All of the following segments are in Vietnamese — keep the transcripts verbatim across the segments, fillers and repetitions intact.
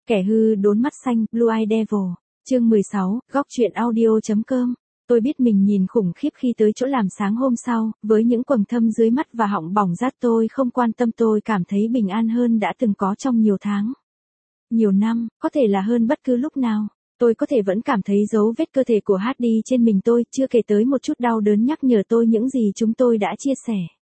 Kẻ hư đốn mắt xanh, Blue Eye Devil. Chương mười sáu, góc truyện audio.com. Tôi biết mình nhìn khủng khiếp khi tới chỗ làm sáng hôm sau, với những quầng thâm dưới mắt và họng bỏng rát tôi không quan tâm, tôi cảm thấy bình an hơn đã từng có trong nhiều tháng. Nhiều năm, có thể là hơn bất cứ lúc nào. Tôi có thể vẫn cảm thấy dấu vết cơ thể của Hardy trên mình tôi, chưa kể tới một chút đau đớn nhắc nhở tôi những gì chúng tôi đã chia sẻ.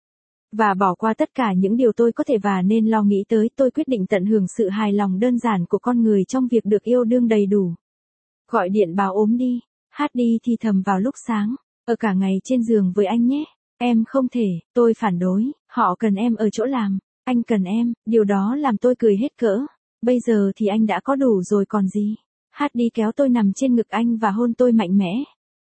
Và bỏ qua tất cả những điều tôi có thể và nên lo nghĩ tới, tôi quyết định tận hưởng sự hài lòng đơn giản của con người trong việc được yêu đương đầy đủ. Gọi điện báo ốm đi, Hardy thì thầm vào lúc sáng, ở cả ngày trên giường với anh nhé. Em không thể, tôi phản đối, họ cần em ở chỗ làm, anh cần em, điều đó làm tôi cười hết cỡ. Bây giờ thì anh đã có đủ rồi còn gì. Hardy kéo tôi nằm trên ngực anh và hôn tôi mạnh mẽ.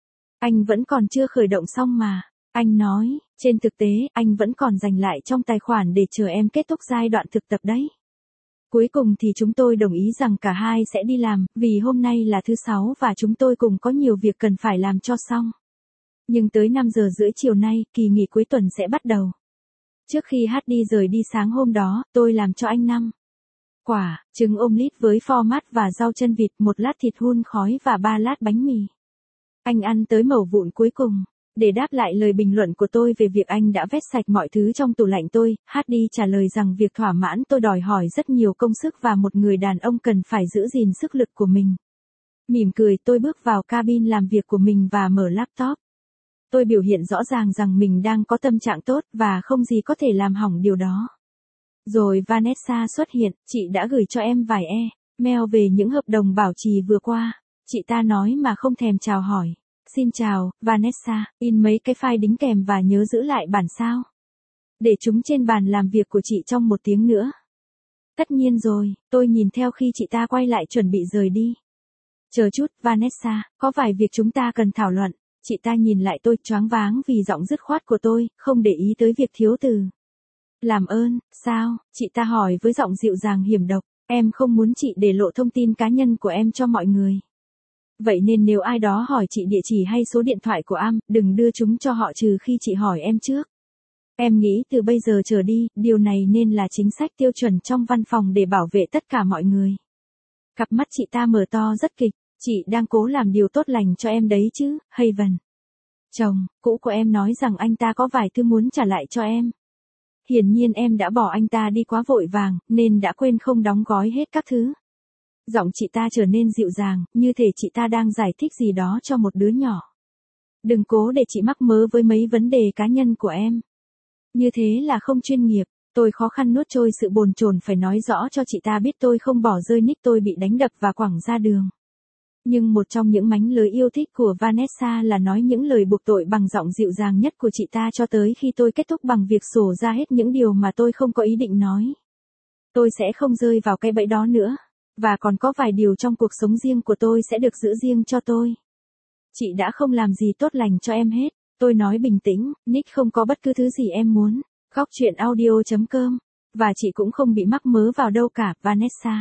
Anh vẫn còn chưa khởi động xong mà. Anh nói, trên thực tế, anh vẫn còn dành lại trong tài khoản để chờ em kết thúc giai đoạn thực tập đấy. Cuối cùng thì chúng tôi đồng ý rằng cả hai sẽ đi làm, vì hôm nay là thứ sáu và chúng tôi cùng có nhiều việc cần phải làm cho xong. Nhưng tới năm giờ rưỡi chiều nay, kỳ nghỉ cuối tuần sẽ bắt đầu. Trước khi Hardy rời đi sáng hôm đó, tôi làm cho anh năm quả, trứng omelette với format và rau chân vịt, một lát thịt hun khói và ba lát bánh mì. Anh ăn tới mẩu vụn cuối cùng. Để đáp lại lời bình luận của tôi về việc anh đã vét sạch mọi thứ trong tủ lạnh tôi, Hardy trả lời rằng việc thỏa mãn tôi đòi hỏi rất nhiều công sức và một người đàn ông cần phải giữ gìn sức lực của mình. Mỉm cười, tôi bước vào cabin làm việc của mình và mở laptop. Tôi biểu hiện rõ ràng rằng mình đang có tâm trạng tốt và không gì có thể làm hỏng điều đó. Rồi Vanessa xuất hiện, chị đã gửi cho em vài e-mail về những hợp đồng bảo trì vừa qua. Chị ta nói mà không thèm chào hỏi. Xin chào, Vanessa, in mấy cái file đính kèm và nhớ giữ lại bản sao. Để chúng trên bàn làm việc của chị trong một tiếng nữa. Tất nhiên rồi, tôi nhìn theo khi chị ta quay lại chuẩn bị rời đi. Chờ chút, Vanessa, có vài việc chúng ta cần thảo luận. Chị ta nhìn lại tôi choáng váng vì giọng dứt khoát của tôi, không để ý tới việc thiếu từ. Làm ơn, sao? Chị ta hỏi với giọng dịu dàng hiểm độc. Em không muốn chị để lộ thông tin cá nhân của em cho mọi người. Vậy nên nếu ai đó hỏi chị địa chỉ hay số điện thoại của Am, đừng đưa chúng cho họ trừ khi chị hỏi em trước. Em nghĩ từ bây giờ trở đi, điều này nên là chính sách tiêu chuẩn trong văn phòng để bảo vệ tất cả mọi người. Cặp mắt chị ta mở to rất kịch, chị đang cố làm điều tốt lành cho em đấy chứ, Haven. Chồng, cũ của em nói rằng anh ta có vài thứ muốn trả lại cho em. Hiển nhiên em đã bỏ anh ta đi quá vội vàng, nên đã quên không đóng gói hết các thứ. Giọng chị ta trở nên dịu dàng, như thể chị ta đang giải thích gì đó cho một đứa nhỏ. Đừng cố để chị mắc mớ với mấy vấn đề cá nhân của em. Như thế là không chuyên nghiệp. Tôi khó khăn nuốt trôi sự bồn chồn phải nói rõ cho chị ta biết tôi không bỏ rơi nick tôi bị đánh đập và quẳng ra đường. Nhưng một trong những mánh lới yêu thích của Vanessa là nói những lời buộc tội bằng giọng dịu dàng nhất của chị ta cho tới khi tôi kết thúc bằng việc sổ ra hết những điều mà tôi không có ý định nói. Tôi sẽ không rơi vào cái bẫy đó nữa. Và còn có vài điều trong cuộc sống riêng của tôi sẽ được giữ riêng cho tôi. Chị đã không làm gì tốt lành cho em hết. Tôi nói bình tĩnh, Nick không có bất cứ thứ gì em muốn. Góc truyện audio.com. Và chị cũng không bị mắc mớ vào đâu cả, Vanessa.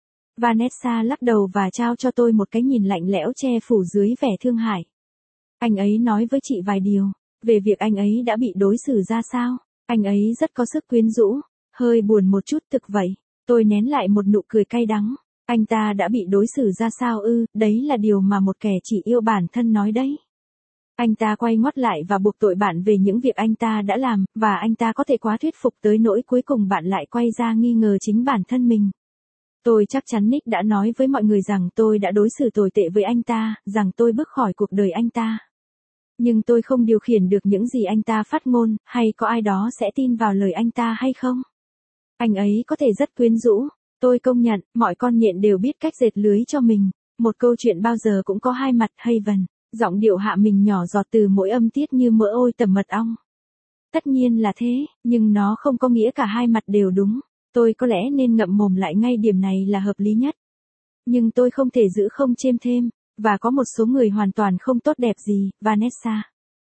Vanessa lắc đầu và trao cho tôi một cái nhìn lạnh lẽo che phủ dưới vẻ thương hại. Anh ấy nói với chị vài điều. Về việc anh ấy đã bị đối xử ra sao. Anh ấy rất có sức quyến rũ. Hơi buồn một chút thực vậy. Tôi nén lại một nụ cười cay đắng. Anh ta đã bị đối xử ra sao ư, đấy là điều mà một kẻ chỉ yêu bản thân nói đấy. Anh ta quay ngoắt lại và buộc tội bạn về những việc anh ta đã làm, và anh ta có thể quá thuyết phục tới nỗi cuối cùng bạn lại quay ra nghi ngờ chính bản thân mình. Tôi chắc chắn Nick đã nói với mọi người rằng tôi đã đối xử tồi tệ với anh ta, rằng tôi bước khỏi cuộc đời anh ta. Nhưng tôi không điều khiển được những gì anh ta phát ngôn, hay có ai đó sẽ tin vào lời anh ta hay không. Anh ấy có thể rất quyến rũ. Tôi công nhận, mọi con nhện đều biết cách dệt lưới cho mình. Một câu chuyện bao giờ cũng có hai mặt, Haven. Giọng điệu hạ mình nhỏ giọt từ mỗi âm tiết như mỡ ôi tẩm mật ong. Tất nhiên là thế, nhưng nó không có nghĩa cả hai mặt đều đúng. Tôi có lẽ nên ngậm mồm lại ngay, điểm này là hợp lý nhất. Nhưng tôi không thể giữ không chêm thêm, và có một số người hoàn toàn không tốt đẹp gì, Vanessa.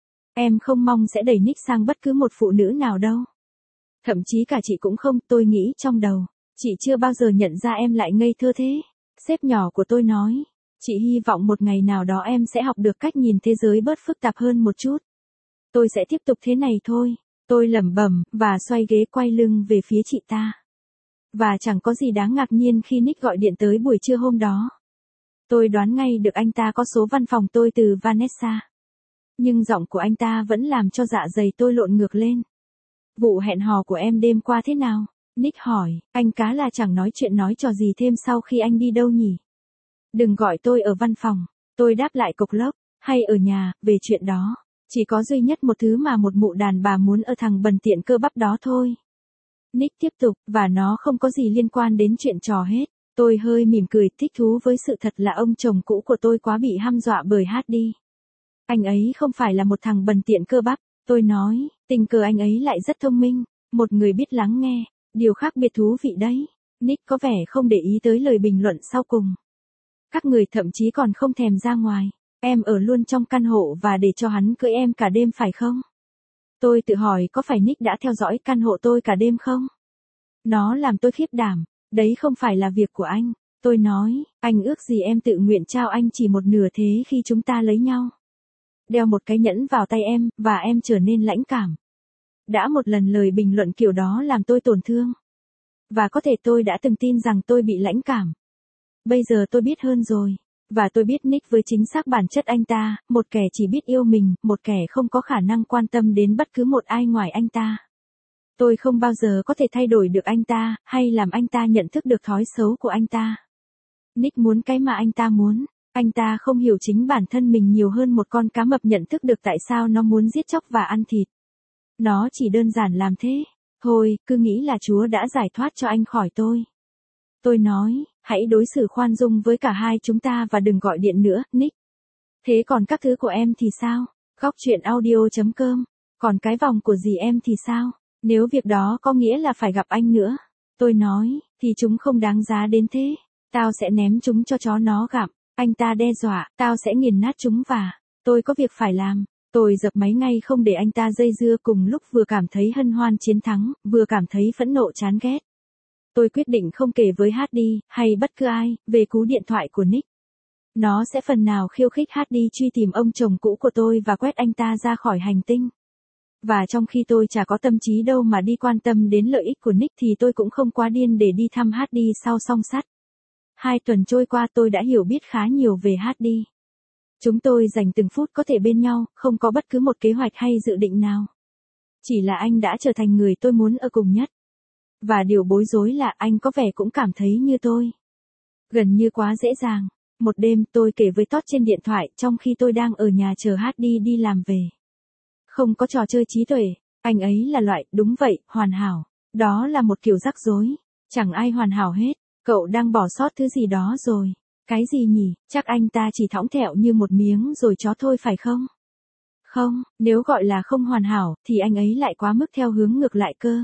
Em không mong sẽ đẩy Nick sang bất cứ một phụ nữ nào đâu. Thậm chí cả chị cũng không, tôi nghĩ trong đầu. Chị chưa bao giờ nhận ra em lại ngây thơ thế. Sếp nhỏ của tôi nói. Chị hy vọng một ngày nào đó em sẽ học được cách nhìn thế giới bớt phức tạp hơn một chút. Tôi sẽ tiếp tục thế này thôi. Tôi lẩm bẩm, và xoay ghế quay lưng về phía chị ta. Và chẳng có gì đáng ngạc nhiên khi Nick gọi điện tới buổi trưa hôm đó. Tôi đoán ngay được anh ta có số văn phòng tôi từ Vanessa. Nhưng giọng của anh ta vẫn làm cho dạ dày tôi lộn ngược lên. Vụ hẹn hò của em đêm qua thế nào? Nick hỏi, anh cá là chẳng nói chuyện nói trò gì thêm sau khi anh đi đâu nhỉ? Đừng gọi tôi ở văn phòng. Tôi đáp lại cộc lốc, hay ở nhà, về chuyện đó. Chỉ có duy nhất một thứ mà một mụ đàn bà muốn ở thằng bần tiện cơ bắp đó thôi. Nick tiếp tục, và nó không có gì liên quan đến chuyện trò hết. Tôi hơi mỉm cười, thích thú với sự thật là ông chồng cũ của tôi quá bị hăm dọa bởi Hardy. Anh ấy không phải là một thằng bần tiện cơ bắp, tôi nói, tình cờ anh ấy lại rất thông minh, một người biết lắng nghe, điều khác biệt thú vị đấy. Nick có vẻ không để ý tới lời bình luận sau cùng. Các người thậm chí còn không thèm ra ngoài, em ở luôn trong căn hộ và để cho hắn cưỡi em cả đêm phải không? Tôi tự hỏi có phải Nick đã theo dõi căn hộ tôi cả đêm không? Nó làm tôi khiếp đảm, đấy không phải là việc của anh. Tôi nói, anh ước gì em tự nguyện trao anh chỉ một nửa thế khi chúng ta lấy nhau. Đeo một cái nhẫn vào tay em, và em trở nên lãnh cảm. Đã một lần lời bình luận kiểu đó làm tôi tổn thương. Và có thể tôi đã từng tin rằng tôi bị lãnh cảm. Bây giờ tôi biết hơn rồi. Và tôi biết Nick với chính xác bản chất anh ta, một kẻ chỉ biết yêu mình, một kẻ không có khả năng quan tâm đến bất cứ một ai ngoài anh ta. Tôi không bao giờ có thể thay đổi được anh ta, hay làm anh ta nhận thức được thói xấu của anh ta. Nick muốn cái mà anh ta muốn. Anh ta không hiểu chính bản thân mình nhiều hơn một con cá mập nhận thức được tại sao nó muốn giết chóc và ăn thịt. Nó chỉ đơn giản làm thế. Thôi, cứ nghĩ là Chúa đã giải thoát cho anh khỏi tôi. Tôi nói, hãy đối xử khoan dung với cả hai chúng ta và đừng gọi điện nữa, Nick. Thế còn các thứ của em thì sao? Góc chuyện audio chấm com. Còn cái vòng của dì em thì sao? Nếu việc đó có nghĩa là phải gặp anh nữa. Tôi nói, thì chúng không đáng giá đến thế. Tao sẽ ném chúng cho chó nó gặm. Anh ta đe dọa, tao sẽ nghiền nát chúng và tôi có việc phải làm. Tôi dập máy ngay không để anh ta dây dưa cùng lúc vừa cảm thấy hân hoan chiến thắng, vừa cảm thấy phẫn nộ chán ghét. Tôi quyết định không kể với Hardy, hay bất cứ ai, về cú điện thoại của Nick. Nó sẽ phần nào khiêu khích Hardy truy tìm ông chồng cũ của tôi và quét anh ta ra khỏi hành tinh. Và trong khi tôi chả có tâm trí đâu mà đi quan tâm đến lợi ích của Nick thì tôi cũng không quá điên để đi thăm Hardy sau song sắt. Hai tuần trôi qua tôi đã hiểu biết khá nhiều về Hardy. Chúng tôi dành từng phút có thể bên nhau, không có bất cứ một kế hoạch hay dự định nào. Chỉ là anh đã trở thành người tôi muốn ở cùng nhất. Và điều bối rối là anh có vẻ cũng cảm thấy như tôi. Gần như quá dễ dàng. Một đêm tôi kể với Todd trên điện thoại trong khi tôi đang ở nhà chờ Hardy đi làm về. Không có trò chơi trí tuệ, anh ấy là loại, đúng vậy, hoàn hảo. Đó là một kiểu rắc rối. Chẳng ai hoàn hảo hết. Cậu đang bỏ sót thứ gì đó rồi. Cái gì nhỉ? Chắc anh ta chỉ thõng thẹo như một miếng rồi chó thôi phải không? Không, nếu gọi là không hoàn hảo, thì anh ấy lại quá mức theo hướng ngược lại cơ.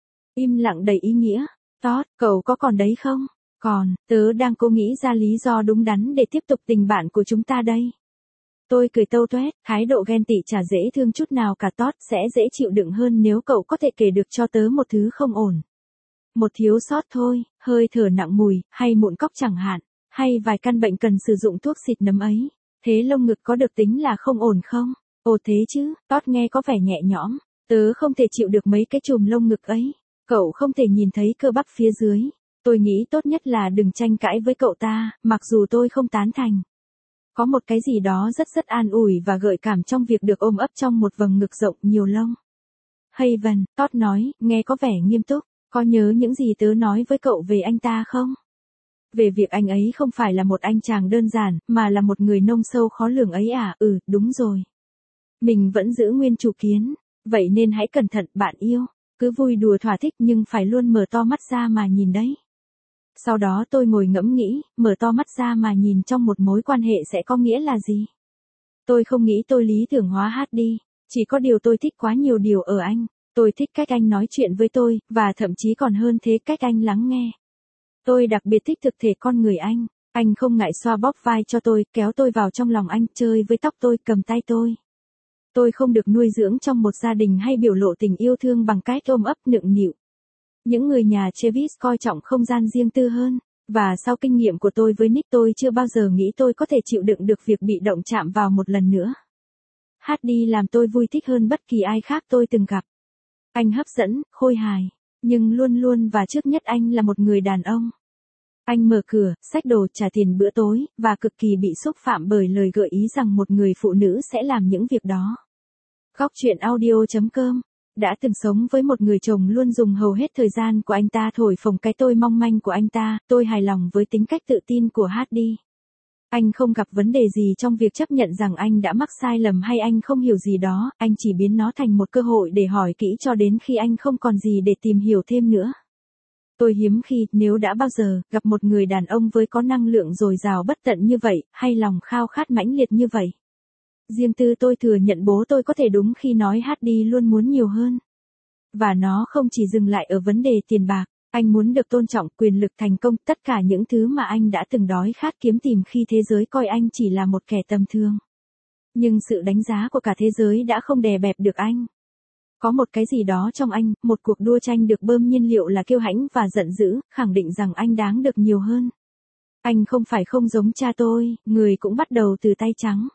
Im lặng đầy ý nghĩa. Todd, cậu có còn đấy không? Còn, tớ đang cố nghĩ ra lý do đúng đắn để tiếp tục tình bạn của chúng ta đây. Tôi cười tâu tuét, thái độ ghen tị chả dễ thương chút nào cả. Todd sẽ dễ chịu đựng hơn nếu cậu có thể kể được cho tớ một thứ không ổn. Một thiếu sót thôi, hơi thở nặng mùi, hay mụn cóc chẳng hạn, hay vài căn bệnh cần sử dụng thuốc xịt nấm ấy. Thế lông ngực có được tính là không ổn không? Ồ thế chứ, Todd nghe có vẻ nhẹ nhõm. Tớ không thể chịu được mấy cái chùm lông ngực ấy. Cậu không thể nhìn thấy cơ bắp phía dưới. Tôi nghĩ tốt nhất là đừng tranh cãi với cậu ta, mặc dù tôi không tán thành. Có một cái gì đó rất rất an ủi và gợi cảm trong việc được ôm ấp trong một vầng ngực rộng nhiều lông. Haven, Todd nói, nghe có vẻ nghiêm túc. Có nhớ những gì tớ nói với cậu về anh ta không? Về việc anh ấy không phải là một anh chàng đơn giản, mà là một người nông sâu khó lường ấy à? Ừ, đúng rồi. Mình vẫn giữ nguyên chủ kiến. Vậy nên hãy cẩn thận bạn yêu. Cứ vui đùa thỏa thích nhưng phải luôn mở to mắt ra mà nhìn đấy. Sau đó tôi ngồi ngẫm nghĩ, mở to mắt ra mà nhìn trong một mối quan hệ sẽ có nghĩa là gì? Tôi không nghĩ tôi lý tưởng hóa Hardy. Chỉ có điều tôi thích quá nhiều điều ở anh. Tôi thích cách anh nói chuyện với tôi, và thậm chí còn hơn thế cách anh lắng nghe. Tôi đặc biệt thích thực thể con người anh. Anh không ngại xoa bóp vai cho tôi, kéo tôi vào trong lòng anh, chơi với tóc tôi, cầm tay tôi. Tôi không được nuôi dưỡng trong một gia đình hay biểu lộ tình yêu thương bằng cách ôm ấp nựng nịu. Những người nhà Travis coi trọng không gian riêng tư hơn. Và sau kinh nghiệm của tôi với Nick tôi chưa bao giờ nghĩ tôi có thể chịu đựng được việc bị động chạm vào một lần nữa. Hardy làm tôi vui thích hơn bất kỳ ai khác tôi từng gặp. Anh hấp dẫn, khôi hài. Nhưng luôn luôn và trước nhất anh là một người đàn ông. Anh mở cửa, xách đồ, trả tiền bữa tối, và cực kỳ bị xúc phạm bởi lời gợi ý rằng một người phụ nữ sẽ làm những việc đó. Góc chuyện audio chấm com đã từng sống với một người chồng luôn dùng hầu hết thời gian của anh ta thổi phồng cái tôi mong manh của anh ta. Tôi hài lòng với tính cách tự tin của Hardy. Anh không gặp vấn đề gì trong việc chấp nhận rằng anh đã mắc sai lầm hay anh không hiểu gì đó, anh chỉ biến nó thành một cơ hội để hỏi kỹ cho đến khi anh không còn gì để tìm hiểu thêm nữa. Tôi hiếm khi, nếu đã bao giờ, gặp một người đàn ông với có năng lượng dồi dào bất tận như vậy, hay lòng khao khát mãnh liệt như vậy. Riêng tư tôi thừa nhận bố tôi có thể đúng khi nói Hardy luôn muốn nhiều hơn. Và nó không chỉ dừng lại ở vấn đề tiền bạc, anh muốn được tôn trọng, quyền lực, thành công, tất cả những thứ mà anh đã từng đói khát kiếm tìm khi thế giới coi anh chỉ là một kẻ tầm thường. Nhưng sự đánh giá của cả thế giới đã không đè bẹp được anh. Có một cái gì đó trong anh, một cuộc đua tranh được bơm nhiên liệu là kiêu hãnh và giận dữ, khẳng định rằng anh đáng được nhiều hơn. Anh không phải không giống cha tôi, người cũng bắt đầu từ tay trắng.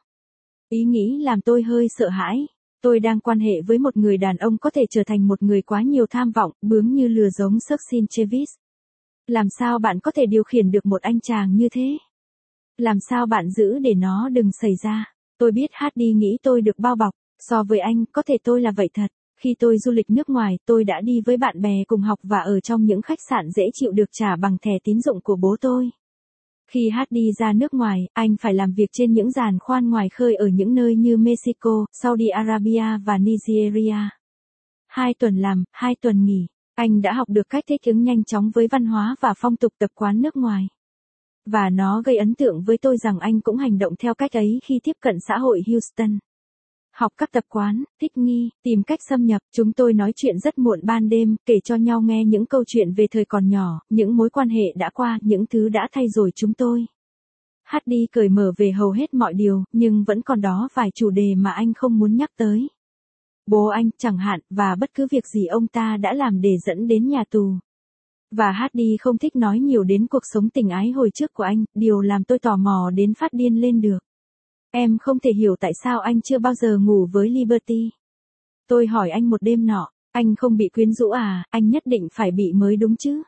Ý nghĩ làm tôi hơi sợ hãi. Tôi đang quan hệ với một người đàn ông có thể trở thành một người quá nhiều tham vọng, bướng như lừa giống Sussin Chevis. Làm sao bạn có thể điều khiển được một anh chàng như thế? Làm sao bạn giữ để nó đừng xảy ra? Tôi biết Hardy nghĩ tôi được bao bọc. So với anh, có thể tôi là vậy thật. Khi tôi du lịch nước ngoài, tôi đã đi với bạn bè cùng học và ở trong những khách sạn dễ chịu được trả bằng thẻ tín dụng của bố tôi. Khi Hardy ra nước ngoài, anh phải làm việc trên những giàn khoan ngoài khơi ở những nơi như Mexico, Saudi Arabia và Nigeria. Hai tuần làm, hai tuần nghỉ. Anh đã học được cách thích ứng nhanh chóng với văn hóa và phong tục tập quán nước ngoài. Và nó gây ấn tượng với tôi rằng anh cũng hành động theo cách ấy khi tiếp cận xã hội Houston. Học các tập quán, thích nghi, tìm cách xâm nhập. Chúng tôi nói chuyện rất muộn ban đêm, kể cho nhau nghe những câu chuyện về thời còn nhỏ, những mối quan hệ đã qua, những thứ đã thay đổi chúng tôi. Hardy cởi mở về hầu hết mọi điều, nhưng vẫn còn đó vài chủ đề mà anh không muốn nhắc tới. Bố anh, chẳng hạn, và bất cứ việc gì ông ta đã làm để dẫn đến nhà tù. Và Hardy không thích nói nhiều đến cuộc sống tình ái hồi trước của anh, điều làm tôi tò mò đến phát điên lên được. Em không thể hiểu tại sao anh chưa bao giờ ngủ với Liberty. Tôi hỏi anh một đêm nọ, anh không bị quyến rũ à, anh nhất định phải bị mới đúng chứ.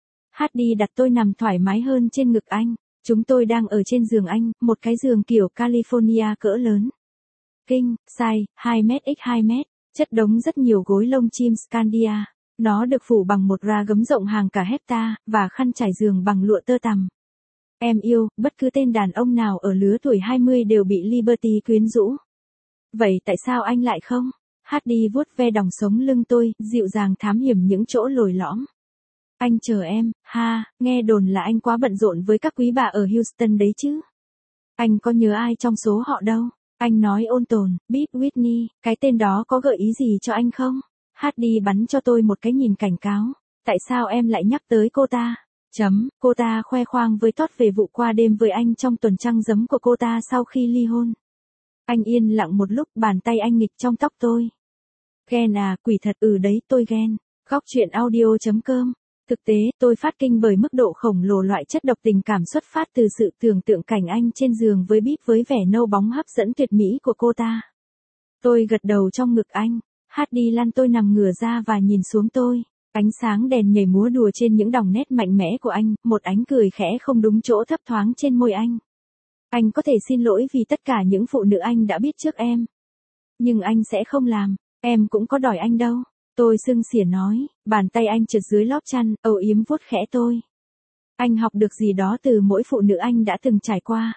Hardy đặt tôi nằm thoải mái hơn trên ngực anh. Chúng tôi đang ở trên giường anh, một cái giường kiểu California cỡ lớn. King, size, hai mét nhân hai mét, chất đống rất nhiều gối lông chim Scandia. Nó được phủ bằng một ra gấm rộng hàng cả hecta, và khăn trải giường bằng lụa tơ tằm. Em yêu, bất cứ tên đàn ông nào ở lứa tuổi hai mươi đều bị Liberty quyến rũ. Vậy tại sao anh lại không? Hardy vuốt ve đòng sống lưng tôi, dịu dàng thám hiểm những chỗ lồi lõm. Anh chờ em, ha, nghe đồn là anh quá bận rộn với các quý bà ở Houston đấy chứ. Anh có nhớ ai trong số họ đâu? Anh nói ôn tồn, Beat Whitney, cái tên đó có gợi ý gì cho anh không? Hardy bắn cho tôi một cái nhìn cảnh cáo. Tại sao em lại nhắc tới cô ta? Chấm, cô ta khoe khoang với Todd về vụ qua đêm với anh trong tuần trăng giấm của cô ta sau khi ly hôn. Anh yên lặng một lúc, bàn tay anh nghịch trong tóc tôi. Ghen à, quỷ thật, ừ đấy, tôi ghen. Góc chuyện audio chấm com. Thực tế, tôi phát kinh bởi mức độ khổng lồ loại chất độc tình cảm xuất phát từ sự tưởng tượng cảnh anh trên giường với Bíp với vẻ nâu bóng hấp dẫn tuyệt mỹ của cô ta. Tôi gật đầu trong ngực anh. Hardy lăn tôi nằm ngửa ra và nhìn xuống tôi. Ánh sáng đèn nhảy múa đùa trên những đòng nét mạnh mẽ của anh, một ánh cười khẽ không đúng chỗ thấp thoáng trên môi anh. Anh có thể xin lỗi vì tất cả những phụ nữ anh đã biết trước em. Nhưng anh sẽ không làm, em cũng có đòi anh đâu. Tôi sưng xỉa nói, bàn tay anh trượt dưới lóp chăn, âu yếm vuốt khẽ tôi. Anh học được gì đó từ mỗi phụ nữ anh đã từng trải qua.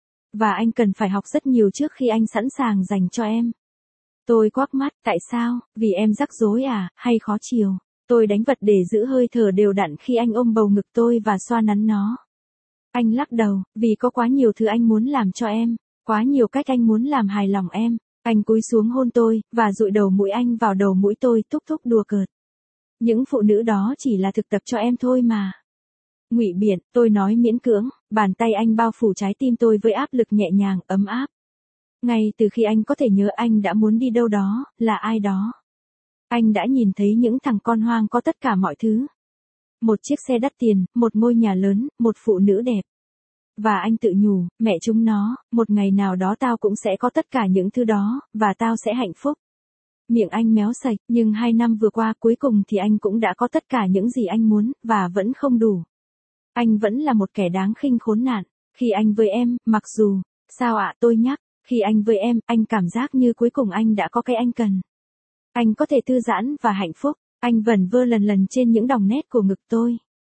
Và anh cần phải học rất nhiều trước khi anh sẵn sàng dành cho em. Tôi quắc mắt, tại sao, vì em rắc rối à, hay khó chiều? Tôi đánh vật để giữ hơi thở đều đặn khi anh ôm bầu ngực tôi và xoa nắn nó. Anh lắc đầu, vì có quá nhiều thứ anh muốn làm cho em, quá nhiều cách anh muốn làm hài lòng em. Anh cúi xuống hôn tôi, và dụi đầu mũi anh vào đầu mũi tôi, thúc thúc đùa cợt. Những phụ nữ đó chỉ là thực tập cho em thôi mà. Ngụy biện, tôi nói miễn cưỡng, bàn tay anh bao phủ trái tim tôi với áp lực nhẹ nhàng, ấm áp. Ngay từ khi anh có thể nhớ anh đã muốn đi đâu đó, là ai đó. Anh đã nhìn thấy những thằng con hoang có tất cả mọi thứ. Một chiếc xe đắt tiền, một ngôi nhà lớn, một phụ nữ đẹp. Và anh tự nhủ, mẹ chúng nó, một ngày nào đó tao cũng sẽ có tất cả những thứ đó, và tao sẽ hạnh phúc. Miệng anh méo sạch, nhưng hai năm vừa qua cuối cùng thì anh cũng đã có tất cả những gì anh muốn, và vẫn không đủ. Anh vẫn là một kẻ đáng khinh khốn nạn. Khi anh với em, mặc dù, sao ạ tôi nhắc, khi anh với em, anh cảm giác như cuối cùng anh đã có cái anh cần. Anh có thể thư giãn và hạnh phúc, anh vẩn vơ lần lần trên những đòng nét của ngực tôi.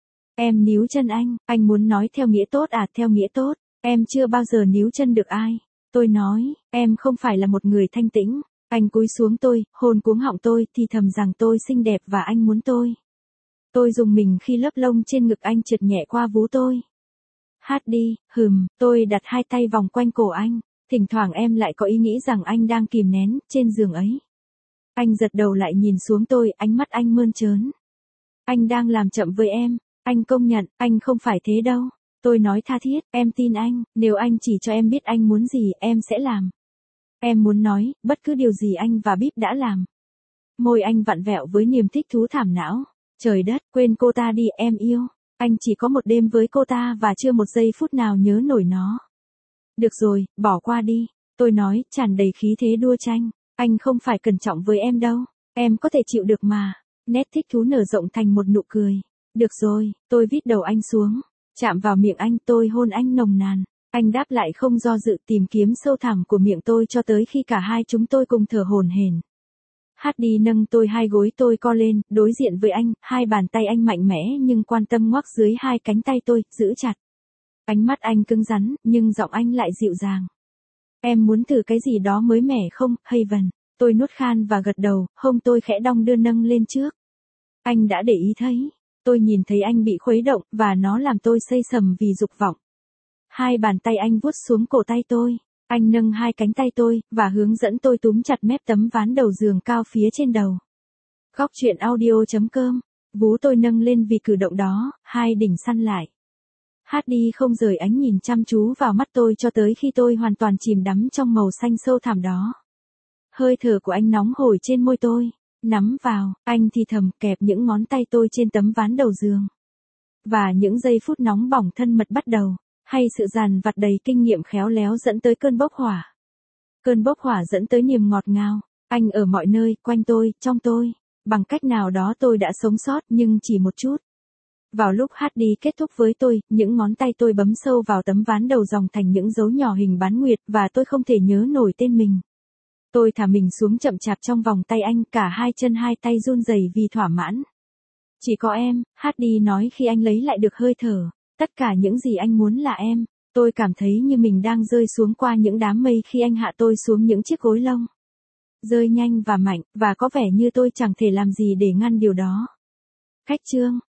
Em níu chân anh, anh muốn nói theo nghĩa tốt à, theo nghĩa tốt, em chưa bao giờ níu chân được ai. Tôi nói, em không phải là một người thanh tĩnh. Anh cúi xuống tôi, hôn cuống họng tôi, thì thầm rằng tôi xinh đẹp và anh muốn tôi. Tôi dùng mình khi lớp lông trên ngực anh trượt nhẹ qua vú tôi. Hát đi, hừm, tôi đặt hai tay vòng quanh cổ anh, thỉnh thoảng em lại có ý nghĩ rằng anh đang kìm nén, trên giường ấy. Anh giật đầu lại nhìn xuống tôi, ánh mắt anh mơn trớn. Anh đang làm chậm với em, anh công nhận, anh không phải thế đâu. Tôi nói tha thiết, em tin anh, nếu anh chỉ cho em biết anh muốn gì, em sẽ làm. Em muốn nói, bất cứ điều gì anh và Bíp đã làm. Môi anh vặn vẹo với niềm thích thú thảm não. Trời đất, quên cô ta đi, em yêu. Anh chỉ có một đêm với cô ta và chưa một giây phút nào nhớ nổi nó. Được rồi, bỏ qua đi. Tôi nói, tràn đầy khí thế đua tranh. Anh không phải cẩn trọng với em đâu. Em có thể chịu được mà. Nét thích thú nở rộng thành một nụ cười. Được rồi, tôi vít đầu anh xuống. Chạm vào miệng anh, tôi hôn anh nồng nàn. Anh đáp lại không do dự, tìm kiếm sâu thẳm của miệng tôi cho tới khi cả hai chúng tôi cùng thở hổn hển. Hát đi nâng tôi, hai gối tôi co lên, đối diện với anh, hai bàn tay anh mạnh mẽ nhưng quan tâm ngoắc dưới hai cánh tay tôi, giữ chặt. Ánh mắt anh cứng rắn, nhưng giọng anh lại dịu dàng. Em muốn thử cái gì đó mới mẻ không, Haven? Tôi nuốt khan và gật đầu, hông tôi khẽ đong đưa nâng lên trước. Anh đã để ý thấy. Tôi nhìn thấy anh bị khuấy động, và nó làm tôi xây sầm vì dục vọng. Hai bàn tay anh vuốt xuống cổ tay tôi. Anh nâng hai cánh tay tôi, và hướng dẫn tôi túm chặt mép tấm ván đầu giường cao phía trên đầu. Góc truyện audio chấm com. Vú tôi nâng lên vì cử động đó, hai đỉnh săn lại. Hát đi không rời ánh nhìn chăm chú vào mắt tôi cho tới khi tôi hoàn toàn chìm đắm trong màu xanh sâu thẳm đó. Hơi thở của anh nóng hổi trên môi tôi. Nắm vào, anh thì thầm kẹp những ngón tay tôi trên tấm ván đầu giường. Và những giây phút nóng bỏng thân mật bắt đầu. Hay sự dằn vặt đầy kinh nghiệm khéo léo dẫn tới cơn bốc hỏa. Cơn bốc hỏa dẫn tới niềm ngọt ngào. Anh ở mọi nơi, quanh tôi, trong tôi. Bằng cách nào đó tôi đã sống sót, nhưng chỉ một chút. Vào lúc hát đi kết thúc với tôi, những ngón tay tôi bấm sâu vào tấm ván đầu dòng thành những dấu nhỏ hình bán nguyệt, và tôi không thể nhớ nổi tên mình. Tôi thả mình xuống chậm chạp trong vòng tay anh, cả hai chân hai tay run rẩy vì thỏa mãn. Chỉ có em, hát đi nói khi anh lấy lại được hơi thở. Tất cả những gì anh muốn là em. Tôi cảm thấy như mình đang rơi xuống qua những đám mây khi anh hạ tôi xuống những chiếc gối lông. Rơi nhanh và mạnh, và có vẻ như tôi chẳng thể làm gì để ngăn điều đó. Khách chương